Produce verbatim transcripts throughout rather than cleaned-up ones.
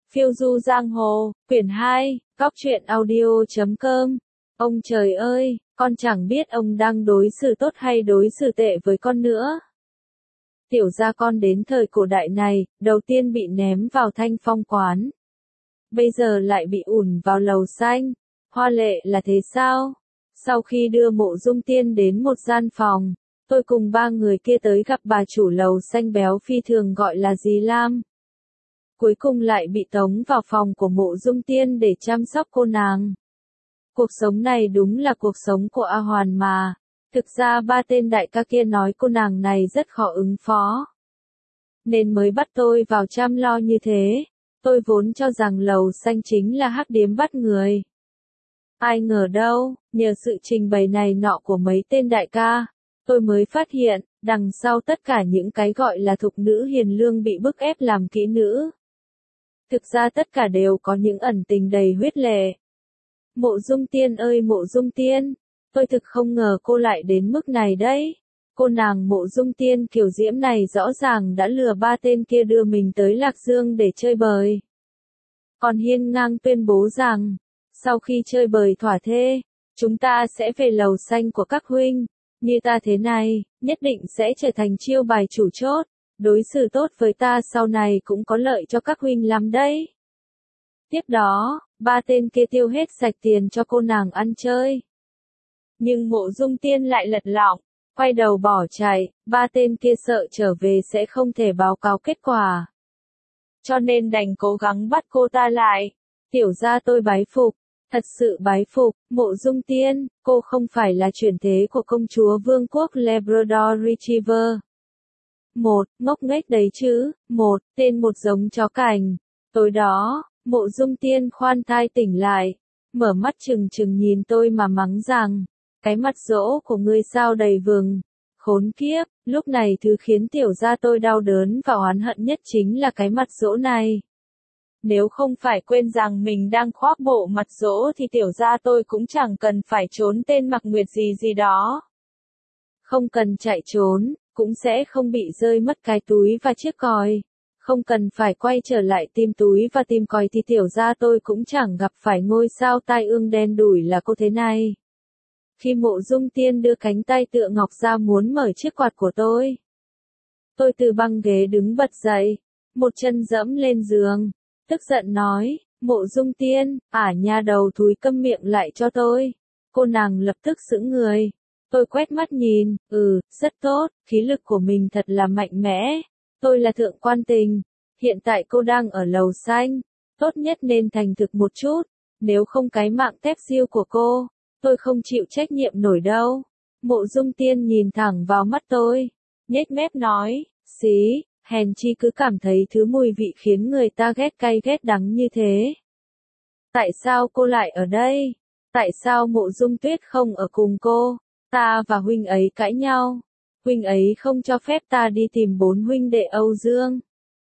Phiêu du giang hồ, quyển hai, góc truyện audio chấm com. Ông trời ơi, con chẳng biết ông đang đối xử tốt hay đối xử tệ với con nữa. Tiểu gia con đến thời cổ đại này, đầu tiên bị ném vào Thanh Phong quán. Bây giờ lại bị ủn vào lầu xanh. Hoa lệ là thế sao? Sau khi đưa Mộ Dung Tiên đến một gian phòng, tôi cùng ba người kia tới gặp bà chủ lầu xanh béo phi thường gọi là dì Lam. Cuối cùng lại bị tống vào phòng của Mộ Dung Tiên để chăm sóc cô nàng. Cuộc sống này đúng là cuộc sống của A Hoàn mà. Thực ra ba tên đại ca kia nói cô nàng này rất khó ứng phó, nên mới bắt tôi vào chăm lo như thế. Tôi vốn cho rằng lầu xanh chính là hắc điếm bắt người. Ai ngờ đâu, nhờ sự trình bày này nọ của mấy tên đại ca, tôi mới phát hiện, đằng sau tất cả những cái gọi là thục nữ hiền lương bị bức ép làm kỹ nữ. Thực ra tất cả đều có những ẩn tình đầy huyết lệ. Mộ Dung Tiên ơi Mộ Dung Tiên, tôi thực không ngờ cô lại đến mức này đấy. Cô nàng Mộ Dung Tiên kiểu diễm này rõ ràng đã lừa ba tên kia đưa mình tới Lạc Dương để chơi bời. Còn hiên ngang tuyên bố rằng, sau khi chơi bời thỏa thê, chúng ta sẽ về lầu xanh của các huynh. Như ta thế này, nhất định sẽ trở thành chiêu bài chủ chốt. Đối xử tốt với ta sau này cũng có lợi cho các huynh lắm đấy. Tiếp đó, ba tên kia tiêu hết sạch tiền cho cô nàng ăn chơi. Nhưng Mộ Dung Tiên lại lật lọng, quay đầu bỏ chạy, ba tên kia sợ trở về sẽ không thể báo cáo kết quả. Cho nên đành cố gắng bắt cô ta lại. Tiểu gia tôi bái phục, thật sự bái phục, Mộ Dung Tiên, cô không phải là chuyển thế của công chúa vương quốc Labrador Retriever. Một, ngốc nghếch đấy chứ, một, tên một giống chó cảnh. Tối đó, Mộ Dung Tiên khoan thai tỉnh lại, mở mắt trừng trừng nhìn tôi mà mắng rằng, cái mặt dỗ của ngươi sao đầy vừng, khốn kiếp. Lúc này thứ khiến tiểu gia tôi đau đớn và oán hận nhất chính là cái mặt dỗ này. Nếu không phải quên rằng mình đang khoác bộ mặt dỗ thì tiểu gia tôi cũng chẳng cần phải trốn tên Mặc Nguyệt gì gì đó. Không cần chạy trốn, cũng sẽ không bị rơi mất cái túi và chiếc còi. Không cần phải quay trở lại tìm túi và tìm còi thì tiểu gia tôi cũng chẳng gặp phải ngôi sao tai ương đen đủi là cô thế này. Khi Mộ Dung Tiên đưa cánh tay tựa ngọc ra muốn mở chiếc quạt của tôi, tôi từ băng ghế đứng bật dậy, một chân dẫm lên giường, tức giận nói, Mộ Dung Tiên, ả nha đầu thúi câm miệng lại cho tôi. Cô nàng lập tức sững người. Tôi quét mắt nhìn, ừ, rất tốt, khí lực của mình thật là mạnh mẽ. Tôi là thượng quan tình, hiện tại cô đang ở lầu xanh, tốt nhất nên thành thực một chút, nếu không cái mạng tép diêu của cô, tôi không chịu trách nhiệm nổi đâu. Mộ Dung Tiên nhìn thẳng vào mắt tôi, nhếch mép nói, xí, hèn chi cứ cảm thấy thứ mùi vị khiến người ta ghét cay ghét đắng như thế. Tại sao cô lại ở đây? Tại sao Mộ Dung Tuyết không ở cùng cô? Ta và huynh ấy cãi nhau. Huynh ấy không cho phép ta đi tìm bốn huynh đệ Âu Dương.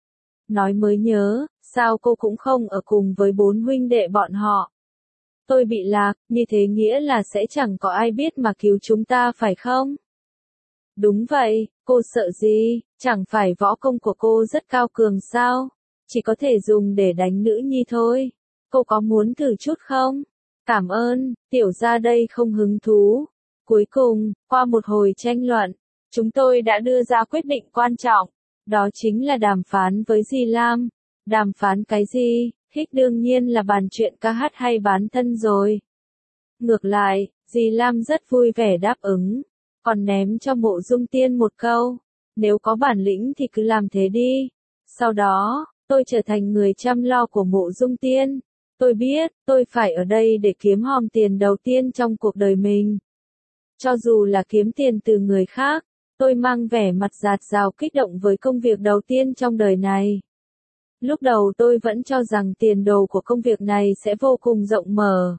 Nói mới nhớ, sao cô cũng không ở cùng với bốn huynh đệ bọn họ? Tôi bị lạc, như thế nghĩa là sẽ chẳng có ai biết mà cứu chúng ta phải không? Đúng vậy, cô sợ gì, chẳng phải võ công của cô rất cao cường sao? Chỉ có thể dùng để đánh nữ nhi thôi. Cô có muốn thử chút không? Cảm ơn, tiểu gia đây không hứng thú. Cuối cùng, qua một hồi tranh luận, chúng tôi đã đưa ra quyết định quan trọng, đó chính là đàm phán với dì Lam. Đàm phán cái gì? Hích đương nhiên là bàn chuyện ca hát hay bán thân rồi. Ngược lại, dì Lam rất vui vẻ đáp ứng, còn ném cho Mộ Dung Tiên một câu, nếu có bản lĩnh thì cứ làm thế đi. Sau đó, tôi trở thành người chăm lo của Mộ Dung Tiên. Tôi biết, tôi phải ở đây để kiếm hòm tiền đầu tiên trong cuộc đời mình. Cho dù là kiếm tiền từ người khác, tôi mang vẻ mặt dạt dào kích động với công việc đầu tiên trong đời này. Lúc đầu tôi vẫn cho rằng tiền đồ của công việc này sẽ vô cùng rộng mở.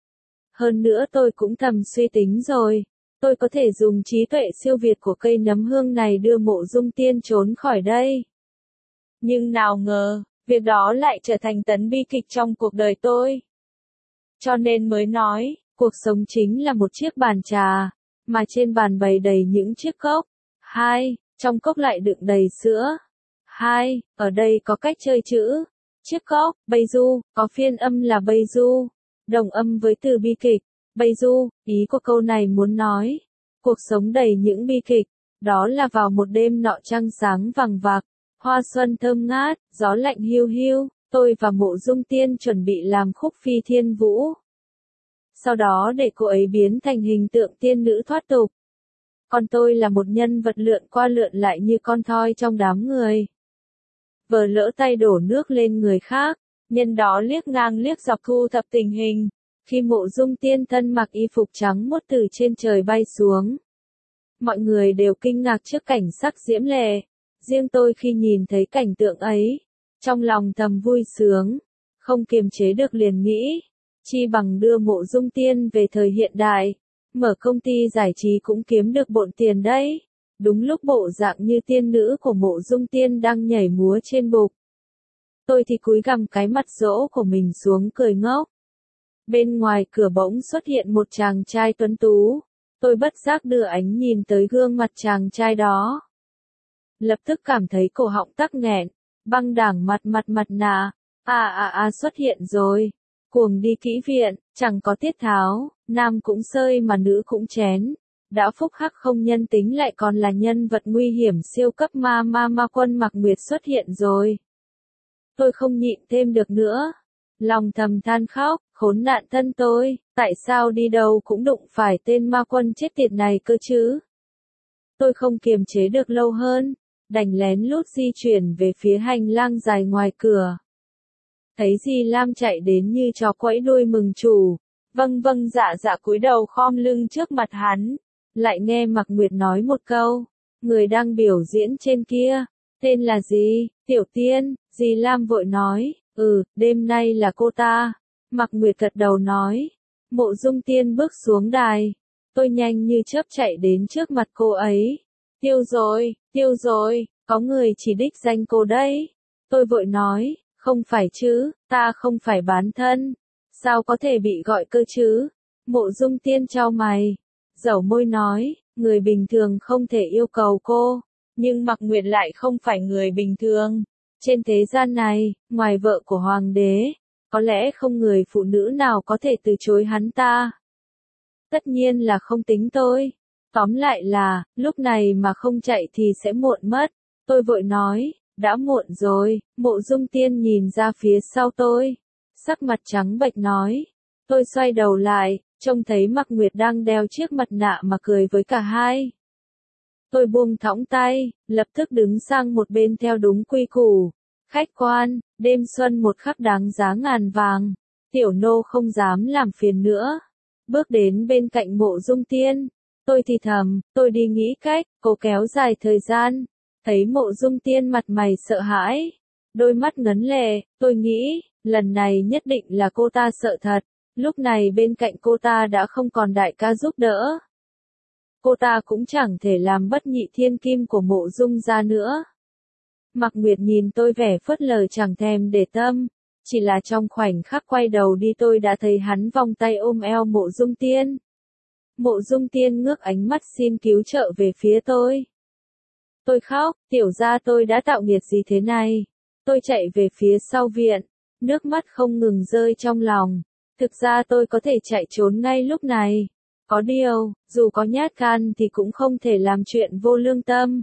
Hơn nữa tôi cũng thầm suy tính rồi, tôi có thể dùng trí tuệ siêu việt của cây nấm hương này đưa Mộ Dung Tiên trốn khỏi đây. Nhưng nào ngờ, việc đó lại trở thành tấn bi kịch trong cuộc đời tôi. Cho nên mới nói, cuộc sống chính là một chiếc bàn trà, mà trên bàn bày đầy những chiếc cốc. Hai, trong cốc lại đựng đầy sữa. Hai, ở đây có cách chơi chữ. Chiếc cốc, Bay Du, có phiên âm là Bay Du, đồng âm với từ bi kịch. Bay Du, ý của câu này muốn nói, cuộc sống đầy những bi kịch, đó là vào một đêm nọ trăng sáng vằng vặc, hoa xuân thơm ngát, gió lạnh hiu hiu, tôi và Mộ Dung Tiên chuẩn bị làm khúc phi thiên vũ. Sau đó để cô ấy biến thành hình tượng tiên nữ thoát tục. Còn tôi là một nhân vật lượn qua lượn lại như con thoi trong đám người. Vờ lỡ tay đổ nước lên người khác, nhân đó liếc ngang liếc dọc thu thập tình hình. Khi Mộ Dung Tiên thân mặc y phục trắng muốt từ trên trời bay xuống. Mọi người đều kinh ngạc trước cảnh sắc diễm lệ. Riêng tôi khi nhìn thấy cảnh tượng ấy, trong lòng thầm vui sướng, không kiềm chế được liền nghĩ, chi bằng đưa Mộ Dung Tiên về thời hiện đại, mở công ty giải trí cũng kiếm được bộn tiền đấy. Đúng lúc bộ dạng như tiên nữ của Mộ Dung Tiên đang nhảy múa trên bục. Tôi thì cúi gằm cái mặt dỗ của mình xuống cười ngốc. Bên ngoài cửa bỗng xuất hiện một chàng trai tuấn tú. Tôi bất giác đưa ánh nhìn tới gương mặt chàng trai đó. Lập tức cảm thấy cổ họng tắc nghẹn, băng đảng mặt mặt mặt nạ. À à à xuất hiện rồi. Cuồng đi kỹ viện, chẳng có tiết tháo, nam cũng sơi mà nữ cũng chén. Đã phúc hắc không nhân tính lại còn là nhân vật nguy hiểm siêu cấp ma ma ma quân Mạc Nguyệt xuất hiện rồi. Tôi không nhịn thêm được nữa. Lòng thầm than khóc, khốn nạn thân tôi, tại sao đi đâu cũng đụng phải tên ma quân chết tiệt này cơ chứ? Tôi không kiềm chế được lâu hơn, đành lén lút di chuyển về phía hành lang dài ngoài cửa. Thấy Di Lam chạy đến như chó quẫy đuôi mừng chủ, vâng vâng dạ dạ cúi đầu khom lưng trước mặt hắn, lại nghe Mạc Nguyệt nói một câu, người đang biểu diễn trên kia, tên là gì? Tiểu Tiên. Di Lam vội nói, ừ, đêm nay là cô ta. Mạc Nguyệt gật đầu nói, Mộ Dung Tiên bước xuống đài, tôi nhanh như chớp chạy đến trước mặt cô ấy. Tiêu rồi, tiêu rồi, có người chỉ đích danh cô đấy. Tôi vội nói, không phải chứ, ta không phải bán thân. Sao có thể bị gọi cơ chứ? Mộ Dung Tiên chau mày, dẩu môi nói, người bình thường không thể yêu cầu cô, nhưng Mạc Nguyệt lại không phải người bình thường. Trên thế gian này, ngoài vợ của hoàng đế, có lẽ không người phụ nữ nào có thể từ chối hắn ta. Tất nhiên là không tính tôi. Tóm lại là, lúc này mà không chạy thì sẽ muộn mất. Tôi vội nói, đã muộn rồi. Mộ Dung Tiên nhìn ra phía sau tôi, sắc mặt trắng bệch nói. Tôi xoay đầu lại, trông thấy Mạc Nguyệt đang đeo chiếc mặt nạ mà cười với cả hai. Tôi buông thõng tay, lập tức đứng sang một bên theo đúng quy củ. Khách quan, đêm xuân một khắc đáng giá ngàn vàng. Tiểu nô không dám làm phiền nữa. Bước đến bên cạnh Mộ Dung Tiên. Tôi thì thầm, tôi đi nghĩ cách, cố kéo dài thời gian. Thấy Mộ Dung Tiên mặt mày sợ hãi. Đôi mắt ngấn lệ, tôi nghĩ, lần này nhất định là cô ta sợ thật. Lúc này bên cạnh cô ta đã không còn đại ca giúp đỡ. Cô ta cũng chẳng thể làm bất nhị thiên kim của Mộ Dung gia nữa. Mạc Nguyệt nhìn tôi vẻ phớt lờ chẳng thèm để tâm. Chỉ là trong khoảnh khắc quay đầu đi tôi đã thấy hắn vòng tay ôm eo Mộ Dung Tiên. Mộ Dung Tiên ngước ánh mắt xin cứu trợ về phía tôi. Tôi khóc, tiểu gia tôi đã tạo nghiệt gì thế này. Tôi chạy về phía sau viện, nước mắt không ngừng rơi trong lòng. Thực ra tôi có thể chạy trốn ngay lúc này. Có điều, dù có nhát gan thì cũng không thể làm chuyện vô lương tâm.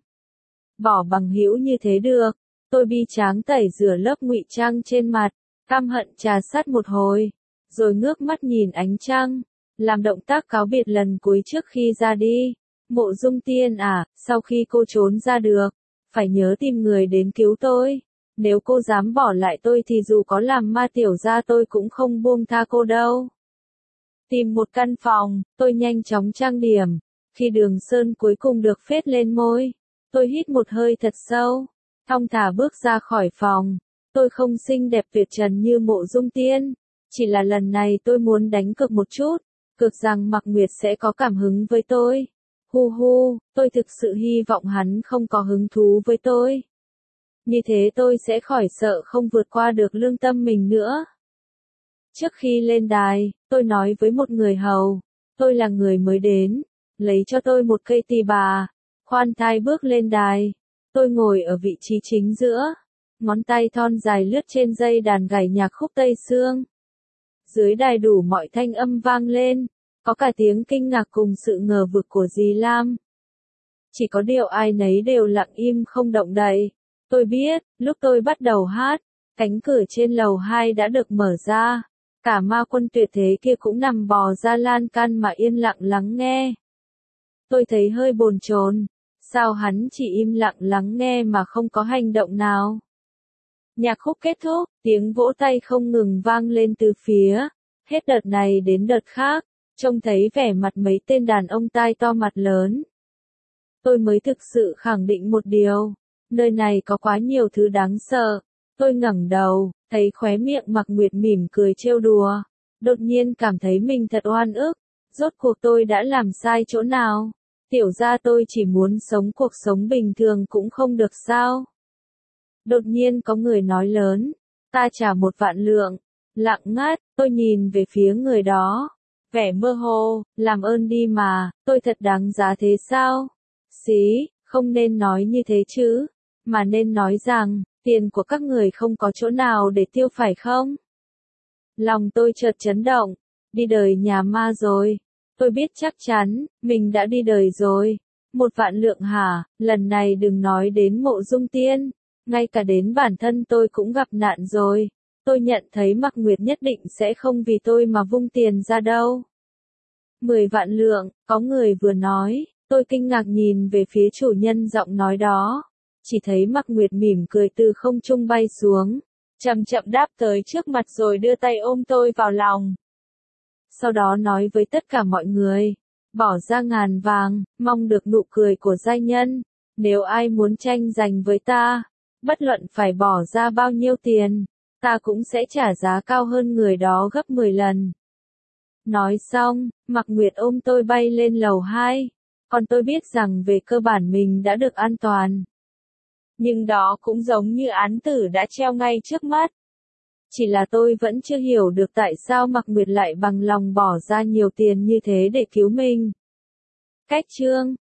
Bỏ bằng hữu như thế được. Tôi bi tráng tẩy rửa lớp ngụy trang trên mặt, căm hận trà sát một hồi, rồi ngước mắt nhìn ánh trăng, làm động tác cáo biệt lần cuối trước khi ra đi. Mộ Dung Tiên à, sau khi cô trốn ra được, phải nhớ tìm người đến cứu tôi. Nếu cô dám bỏ lại tôi thì dù có làm ma tiểu gia tôi cũng không buông tha cô đâu. Tìm một căn phòng, tôi nhanh chóng trang điểm. Khi đường sơn cuối cùng được phết lên môi, tôi hít một hơi thật sâu, thong thả bước ra khỏi phòng. Tôi không xinh đẹp tuyệt trần như Mộ Dung Tiên, chỉ là lần này tôi muốn đánh cược một chút, cược rằng Mạc Nguyệt sẽ có cảm hứng với tôi. Hu hu, tôi thực sự hy vọng hắn không có hứng thú với tôi. Như thế tôi sẽ khỏi sợ không vượt qua được lương tâm mình nữa. Trước khi lên đài, tôi nói với một người hầu, tôi là người mới đến, lấy cho tôi một cây tỳ bà. Khoan thai bước lên đài, tôi ngồi ở vị trí chính giữa, ngón tay thon dài lướt trên dây đàn gảy nhạc khúc Tây Sương. Dưới đài đủ mọi thanh âm vang lên, có cả tiếng kinh ngạc cùng sự ngờ vực của dì Lam. Chỉ có điều ai nấy đều lặng im không động đậy. Tôi biết, lúc tôi bắt đầu hát, cánh cửa trên lầu hai đã được mở ra. Cả ma quân tuyệt thế kia cũng nằm bò ra lan can mà yên lặng lắng nghe. Tôi thấy hơi bồn chồn, sao hắn chỉ im lặng lắng nghe mà không có hành động nào. Nhạc khúc kết thúc, tiếng vỗ tay không ngừng vang lên từ phía, hết đợt này đến đợt khác, trông thấy vẻ mặt mấy tên đàn ông tai to mặt lớn. Tôi mới thực sự khẳng định một điều, nơi này có quá nhiều thứ đáng sợ. Tôi ngẩng đầu, thấy khóe miệng Mạc Nguyệt mỉm cười trêu đùa, đột nhiên cảm thấy mình thật oan ức, rốt cuộc tôi đã làm sai chỗ nào? Tiểu gia tôi chỉ muốn sống cuộc sống bình thường cũng không được sao? Đột nhiên có người nói lớn, ta trả một vạn lượng. Lặng ngắt, tôi nhìn về phía người đó, vẻ mơ hồ, làm ơn đi mà, tôi thật đáng giá thế sao? Xí, không nên nói như thế chứ, mà nên nói rằng, tiền của các người không có chỗ nào để tiêu phải không? Lòng tôi chợt chấn động, đi đời nhà ma rồi. Tôi biết chắc chắn, mình đã đi đời rồi. Một vạn lượng hả, lần này đừng nói đến Mộ Dung Tiên, ngay cả đến bản thân tôi cũng gặp nạn rồi. Tôi nhận thấy Mạc Nguyệt nhất định sẽ không vì tôi mà vung tiền ra đâu. Mười vạn lượng, có người vừa nói, tôi kinh ngạc nhìn về phía chủ nhân giọng nói đó. Chỉ thấy Mạc Nguyệt mỉm cười từ không trung bay xuống, chậm chậm đáp tới trước mặt rồi đưa tay ôm tôi vào lòng. Sau đó nói với tất cả mọi người, bỏ ra ngàn vàng, mong được nụ cười của giai nhân. Nếu ai muốn tranh giành với ta, bất luận phải bỏ ra bao nhiêu tiền, ta cũng sẽ trả giá cao hơn người đó gấp mười lần. Nói xong, Mạc Nguyệt ôm tôi bay lên lầu hai, còn tôi biết rằng về cơ bản mình đã được an toàn. Nhưng đó cũng giống như án tử đã treo ngay trước mắt. Chỉ là tôi vẫn chưa hiểu được tại sao Mạc Nguyệt lại bằng lòng bỏ ra nhiều tiền như thế để cứu mình. Cách chương